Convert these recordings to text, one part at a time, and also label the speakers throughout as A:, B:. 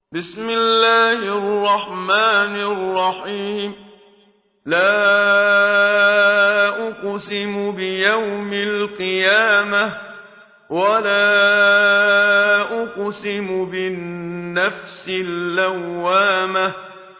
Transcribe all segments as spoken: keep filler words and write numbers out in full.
A: بسم الله الرحمن الرحيم لا أقسم بيوم القيامة ولا أقسم بالنفس اللوامة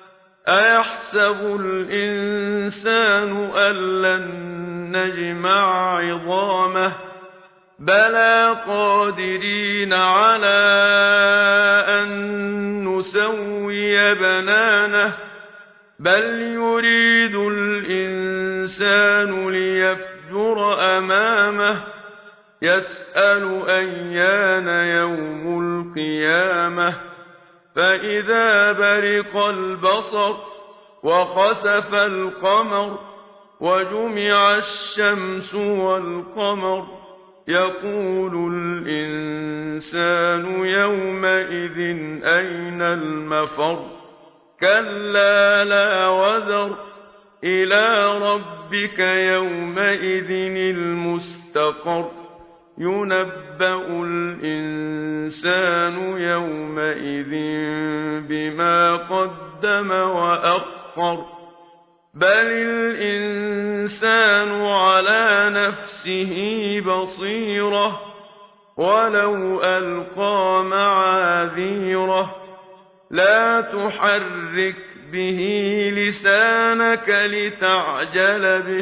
A: أيحسب الإنسان أن لن نجمع عظامه بلى قادرين على أن نسوي بنانه بل يريد الإنسان ليفجر أمامه يسأل أيان يوم القيامة فإذا برق البصر وخسف القمر وجمع الشمس والقمر يقول الإنسان يومئذ أين المفر كلا لا وزر إلى ربك يومئذ المستقر ينبأ الإنسان يومئذ بما قدم وأخر بل الإنسان على نفسه بصيرة ولو ألقى معاذيره لا تحرك به لسانك لتعجل به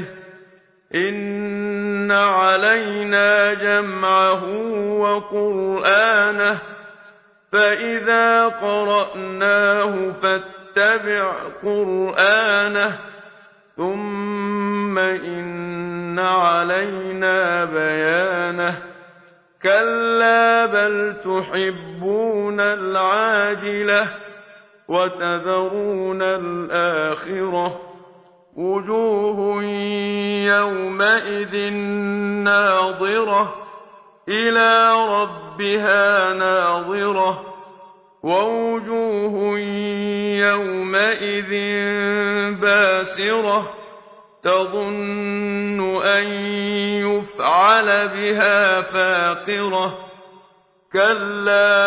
A: إن علينا جمعه وقرآنه فإذا قرأناه فاتبع قرآنه ثم إن علينا بيانه كلا بل تحبون العاجلة وتذرون الآخرة وجوه يومئذ ناظرة إلى ربها ناظرة ووجوه يومئذ باسرة تظن أن يفعل بها فاقرة كلا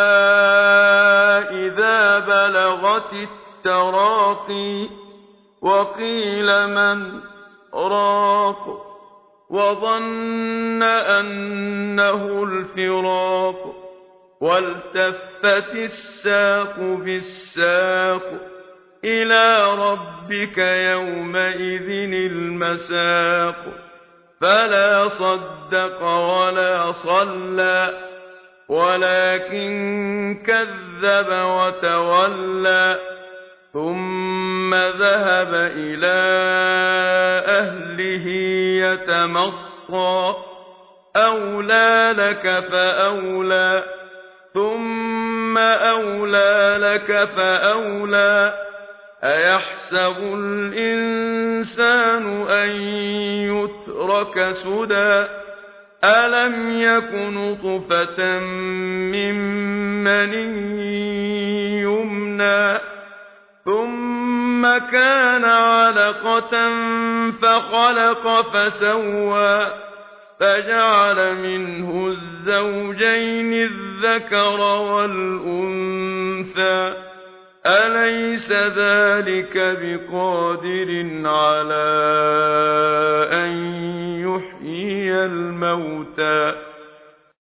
A: إذا بلغت التراقي وقيل من راق وظن أنه الفراق والتفت الساق بالساق إلى ربك يومئذ المساق فلا صدق ولا صلى ولكن كذب وتولى ثم ذهب إلى أهله يتمطى أولى لك فأولى ثم أولى لك فأولى أيحسب الإنسان أن يترك سدى ألم يك نطفة من مني يمنى ثم كان علقة فخلق فسوى فجعل منه الزوجين الذكر والأنثى أليس ذلك بقادر على أن يحيي الموتى